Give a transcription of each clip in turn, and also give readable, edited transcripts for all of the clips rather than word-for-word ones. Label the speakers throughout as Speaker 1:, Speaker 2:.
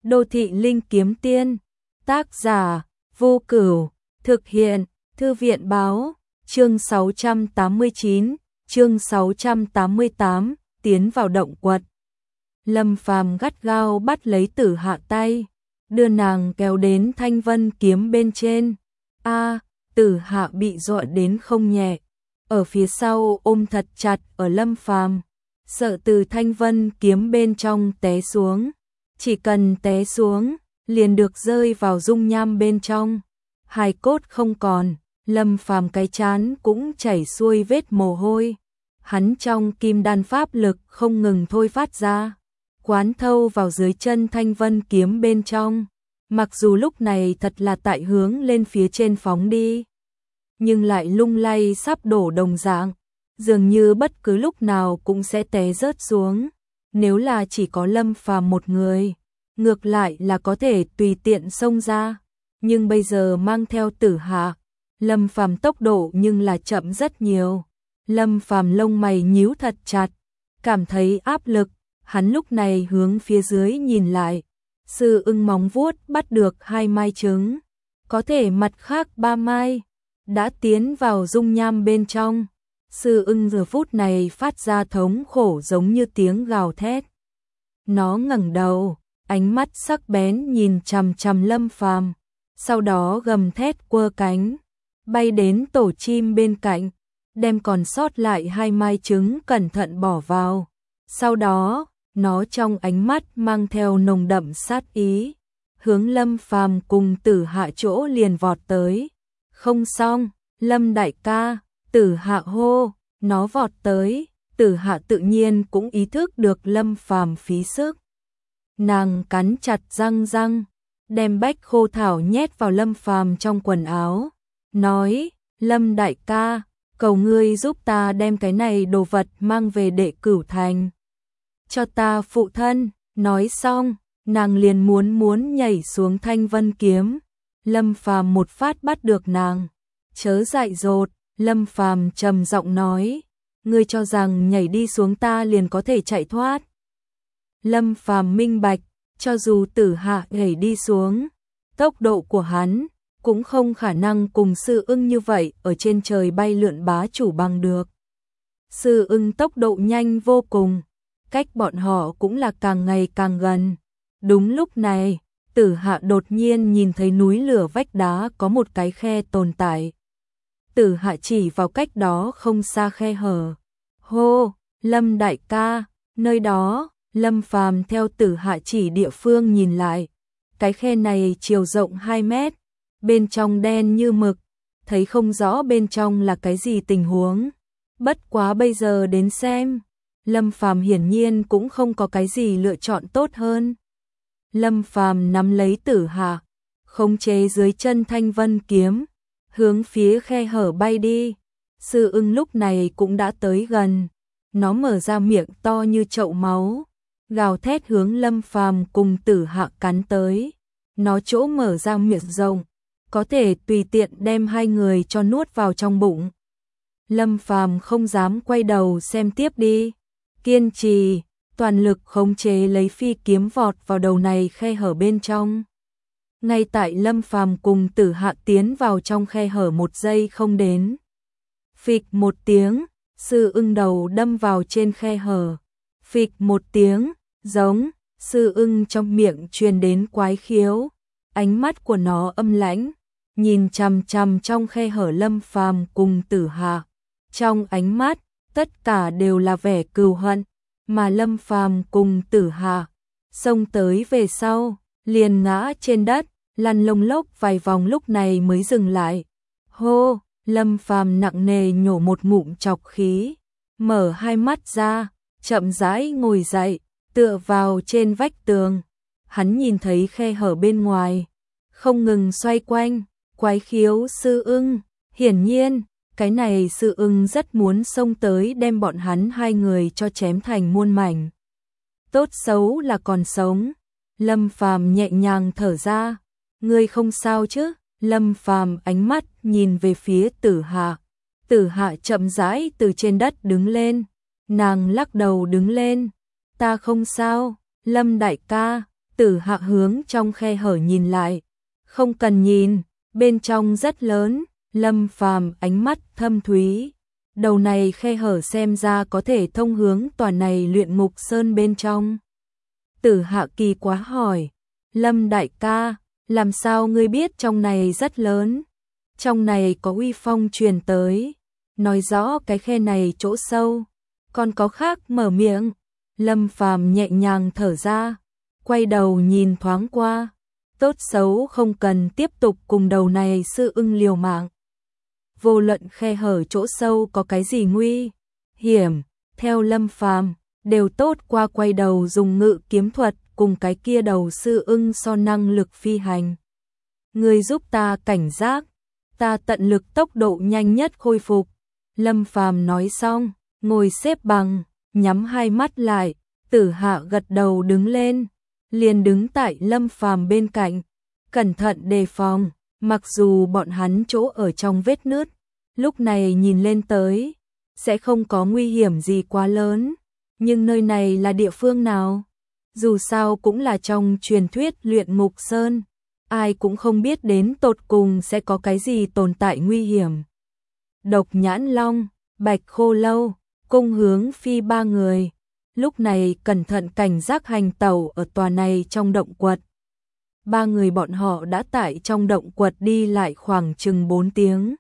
Speaker 1: Đô thị linh kiếm tiên, tác giả, Vô Cửu, thực hiện, Thư viện báo, chương 689, chương 688, tiến vào động quật. Lâm Phàm gắt gao bắt lấy Tử Hạ tay, đưa nàng kéo đến thanh vân kiếm bên trên. Tử Hạ bị dọa đến không nhẹ, ở phía sau ôm thật chặt ở Lâm Phàm, sợ từ thanh vân kiếm bên trong té xuống. Chỉ cần té xuống, liền được rơi vào dung nham bên trong. Hài cốt không còn, Lâm Phàm cái trán cũng chảy xuôi vết mồ hôi. Hắn trong kim đan pháp lực không ngừng thôi phát ra, quán thâu vào dưới chân thanh vân kiếm bên trong. Mặc dù lúc này thật là tại hướng lên phía trên phóng đi, nhưng lại lung lay sắp đổ đồng dạng, dường như bất cứ lúc nào cũng sẽ té rớt xuống. Nếu là chỉ có Lâm Phàm một người, ngược lại là có thể tùy tiện xông ra, nhưng bây giờ mang theo Tử Hạ, Lâm Phàm tốc độ nhưng là chậm rất nhiều. Lâm Phàm lông mày nhíu thật chặt, cảm thấy áp lực, hắn lúc này hướng phía dưới nhìn lại. Sư ưng móng vuốt bắt được 2 mai trứng, có thể mặt khác 3 mai đã tiến vào dung nham bên trong. Sư ưng giờ phút này phát ra thống khổ giống như tiếng gào thét. Nó ngẩng đầu, ánh mắt sắc bén nhìn chằm chằm Lâm Phàm, sau đó gầm thét quơ cánh, bay đến tổ chim bên cạnh, đem còn sót lại 2 mai trứng cẩn thận bỏ vào. Sau đó, nó trong ánh mắt mang theo nồng đậm sát ý, hướng Lâm Phàm cùng Tử Hạ chỗ liền vọt tới. Không xong, Lâm đại ca, Tử Hạ hô, nó vọt tới. Tử Hạ tự nhiên cũng ý thức được Lâm Phàm phí sức. Nàng cắn chặt răng, đem bách khô thảo nhét vào Lâm Phàm trong quần áo, nói: Lâm đại ca, cầu ngươi giúp ta đem cái này đồ vật mang về Đệ Cửu Thành, cho ta phụ thân. Nói xong, nàng liền muốn nhảy xuống thanh vân kiếm. Lâm Phàm một phát bắt được nàng. Chớ dại dột, Lâm Phàm trầm giọng nói: ngươi cho rằng nhảy đi xuống ta liền có thể chạy thoát? Lâm Phàm minh bạch, cho dù Tử Hạ nhảy đi xuống, tốc độ của hắn cũng không khả năng cùng sư ưng như vậy ở trên trời bay lượn bá chủ bằng được. Sư ưng tốc độ nhanh vô cùng, cách bọn họ cũng là càng ngày càng gần. Đúng lúc này, Tử Hạ đột nhiên nhìn thấy núi lửa vách đá có một cái khe tồn tại. Tử Hạ chỉ vào cách đó không xa khe hở. Hô, Lâm đại ca, nơi đó. Lâm Phàm theo Tử Hạ chỉ địa phương nhìn lại. Cái khe này chiều rộng 2 mét, bên trong đen như mực, thấy không rõ bên trong là cái gì tình huống. Bất quá bây giờ đến xem, Lâm Phàm hiển nhiên cũng không có cái gì lựa chọn tốt hơn. Lâm Phàm nắm lấy Tử Hạ, khống chế dưới chân thanh vân kiếm, hướng phía khe hở bay đi. Sư ưng lúc này cũng đã tới gần, nó mở ra miệng to như chậu máu, gào thét hướng Lâm Phàm cùng Tử Hạ cắn tới. Nó chỗ mở ra miệng rộng, có thể tùy tiện đem 2 người cho nuốt vào trong bụng. Lâm Phàm không dám quay đầu xem tiếp đi, kiên trì, toàn lực khống chế lấy phi kiếm vọt vào đầu này khe hở bên trong. Ngay tại Lâm Phàm cùng Tử Hạ tiến vào trong khe hở 1 giây không đến, phịch một tiếng, sư ưng đầu đâm vào trên khe hở. Phịch một tiếng, giống, sư ưng trong miệng truyền đến quái khiếu. Ánh mắt của nó âm lãnh, nhìn chằm chằm trong khe hở Lâm Phàm cùng Tử Hạ. Trong ánh mắt, tất cả đều là vẻ cừu hận, mà Lâm Phàm cùng Tử Hạ xông tới về sau, liền ngã trên đất, lăn lông lốc vài vòng lúc này mới dừng lại. Hô, Lâm Phàm nặng nề nhổ một ngụm trọc khí, mở 2 mắt ra, chậm rãi ngồi dậy, tựa vào trên vách tường. Hắn nhìn thấy khe hở bên ngoài, không ngừng xoay quanh, quái khiếu sư ưng. Hiển nhiên, cái này sư ưng rất muốn xông tới đem bọn hắn 2 người cho chém thành muôn mảnh. Tốt xấu là còn sống. Lâm Phàm nhẹ nhàng thở ra. Ngươi không sao chứ? Lâm Phàm ánh mắt nhìn về phía Tử Hạ. Tử Hạ chậm rãi từ trên đất đứng lên. Nàng lắc đầu đứng lên. Ta không sao, Lâm đại ca, Tử Hạ hướng trong khe hở nhìn lại. Không cần nhìn, bên trong rất lớn. Lâm Phàm ánh mắt thâm thúy. Đầu này khe hở xem ra có thể thông hướng tòa này luyện ngục sơn bên trong. Tử Hạ kỳ quá hỏi. Lâm đại ca, làm sao ngươi biết trong này rất lớn? Trong này có uy phong truyền tới. Nói rõ cái khe này chỗ sâu. Còn có khác mở miệng. Lâm Phàm nhẹ nhàng thở ra. Quay đầu nhìn thoáng qua. Tốt xấu không cần tiếp tục cùng đầu này sư ưng liều mạng. Vô luận khe hở chỗ sâu có cái gì nguy hiểm, theo Lâm Phàm đều tốt qua quay đầu dùng ngự kiếm thuật cùng cái kia đầu sư ưng so năng lực phi hành. Ngươi giúp ta cảnh giác, ta tận lực tốc độ nhanh nhất khôi phục. Lâm Phàm nói xong, ngồi xếp bằng, nhắm hai mắt lại. Tử Hạ gật đầu đứng lên, liền đứng tại Lâm Phàm bên cạnh, cẩn thận đề phòng. Mặc dù bọn hắn chỗ ở trong vết nứt, lúc này nhìn lên tới sẽ không có nguy hiểm gì quá lớn, nhưng nơi này là địa phương nào? Dù sao cũng là trong truyền thuyết luyện ngục sơn, ai cũng không biết đến tột cùng sẽ có cái gì tồn tại nguy hiểm. Độc Nhãn Long, Bạch Khô Lâu, Cung Hướng Phi ba người, lúc này cẩn thận cảnh giác hành tẩu ở tòa này trong động quật. Ba người bọn họ đã tại trong động quật đi lại khoảng chừng 4 tiếng.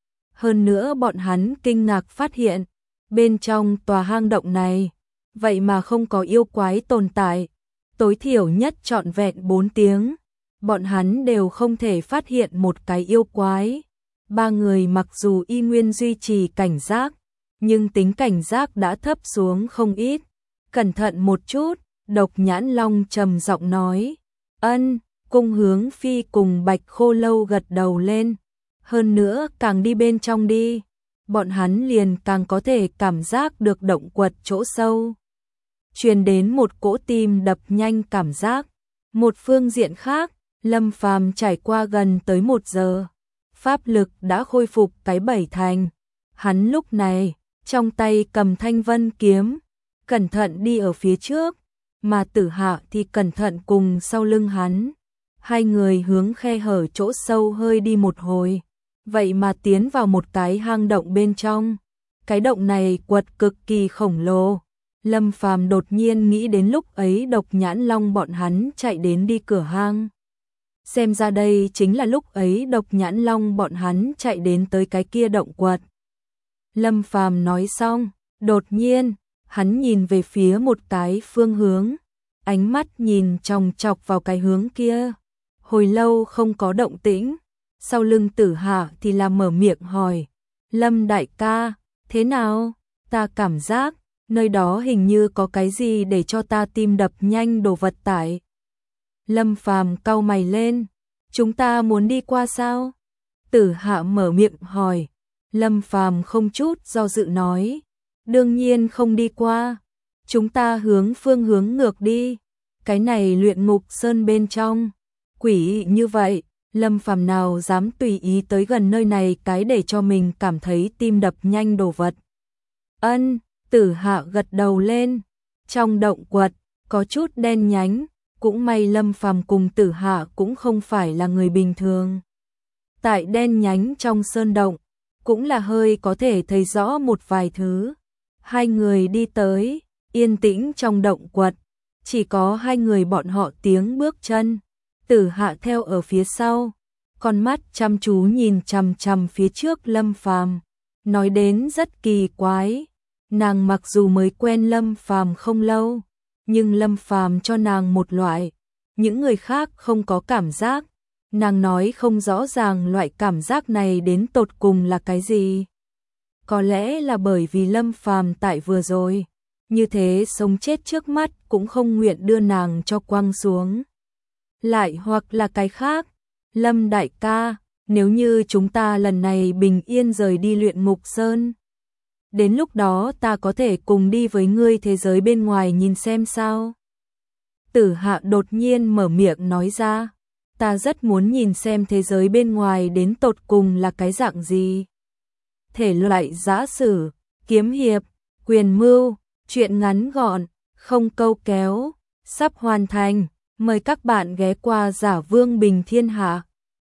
Speaker 1: Hơn nữa bọn hắn kinh ngạc phát hiện, bên trong tòa hang động này, vậy mà không có yêu quái tồn tại. Tối thiểu nhất trọn vẹn 4 tiếng, bọn hắn đều không thể phát hiện một cái yêu quái. Ba người mặc dù y nguyên duy trì cảnh giác, nhưng tính cảnh giác đã thấp xuống không ít. Cẩn thận một chút, Độc Nhãn Long trầm giọng nói. Ân. Cung Hướng Phi cùng Bạch Khô Lâu gật đầu lên. Hơn nữa càng đi bên trong đi, bọn hắn liền càng có thể cảm giác được động quật chỗ sâu. Truyền đến một cỗ tim đập nhanh cảm giác. Một phương diện khác, Lâm Phàm trải qua gần tới 1 giờ. Pháp lực đã khôi phục cái 7 thành. Hắn lúc này, trong tay cầm Thanh Vân kiếm, cẩn thận đi ở phía trước, mà Tử Hạ thì cẩn thận cùng sau lưng hắn. Hai người hướng khe hở chỗ sâu hơi đi một hồi, vậy mà tiến vào một cái hang động bên trong. Cái động này quật cực kỳ khổng lồ. Lâm Phàm đột nhiên nghĩ đến lúc ấy Độc Nhãn Long bọn hắn chạy đến đi cửa hang. Xem ra đây chính là lúc ấy Độc Nhãn Long bọn hắn chạy đến tới cái kia động quật. Lâm Phàm nói xong, đột nhiên, hắn nhìn về phía một cái phương hướng, ánh mắt nhìn chòng chọc vào cái hướng kia. Hồi lâu không có động tĩnh, sau lưng Tử Hạ thì là mở miệng hỏi. Lâm đại ca, thế nào? Ta cảm giác, nơi đó hình như có cái gì để cho ta tim đập nhanh đồ vật tải. Lâm Phàm cau mày lên, chúng ta muốn đi qua sao? Tử Hạ mở miệng hỏi. Lâm Phàm không chút do dự nói. Đương nhiên không đi qua, chúng ta hướng phương hướng ngược đi. Cái này luyện ngục sơn bên trong. Quỷ như vậy, Lâm Phàm nào dám tùy ý tới gần nơi này cái để cho mình cảm thấy tim đập nhanh đồ vật. Ân, Tử Hạ gật đầu lên. Trong động quật, có chút đen nhánh, cũng may Lâm Phàm cùng Tử Hạ cũng không phải là người bình thường. Tại đen nhánh trong sơn động, cũng là hơi có thể thấy rõ một vài thứ. Hai người đi tới, yên tĩnh trong động quật, chỉ có hai người bọn họ tiếng bước chân. Tử Hạ theo ở phía sau, con mắt chăm chú nhìn chằm chằm phía trước Lâm Phàm, nói đến rất kỳ quái. Nàng mặc dù mới quen Lâm Phàm không lâu, nhưng Lâm Phàm cho nàng một loại, những người khác không có cảm giác. Nàng nói không rõ ràng loại cảm giác này đến tột cùng là cái gì. Có lẽ là bởi vì Lâm Phàm tại vừa rồi, như thế sống chết trước mắt cũng không nguyện đưa nàng cho quăng xuống. Lại hoặc là cái khác, Lâm đại ca, nếu như chúng ta lần này bình yên rời đi luyện ngục sơn, đến lúc đó ta có thể cùng đi với ngươi thế giới bên ngoài nhìn xem sao. Tử Hạ đột nhiên mở miệng nói ra, ta rất muốn nhìn xem thế giới bên ngoài đến tột cùng là cái dạng gì. Thể loại giã sử, kiếm hiệp, quyền mưu, truyện ngắn gọn, không câu kéo, sắp hoàn thành. Mời các bạn ghé qua Giả Vương Bình Thiên Hạ.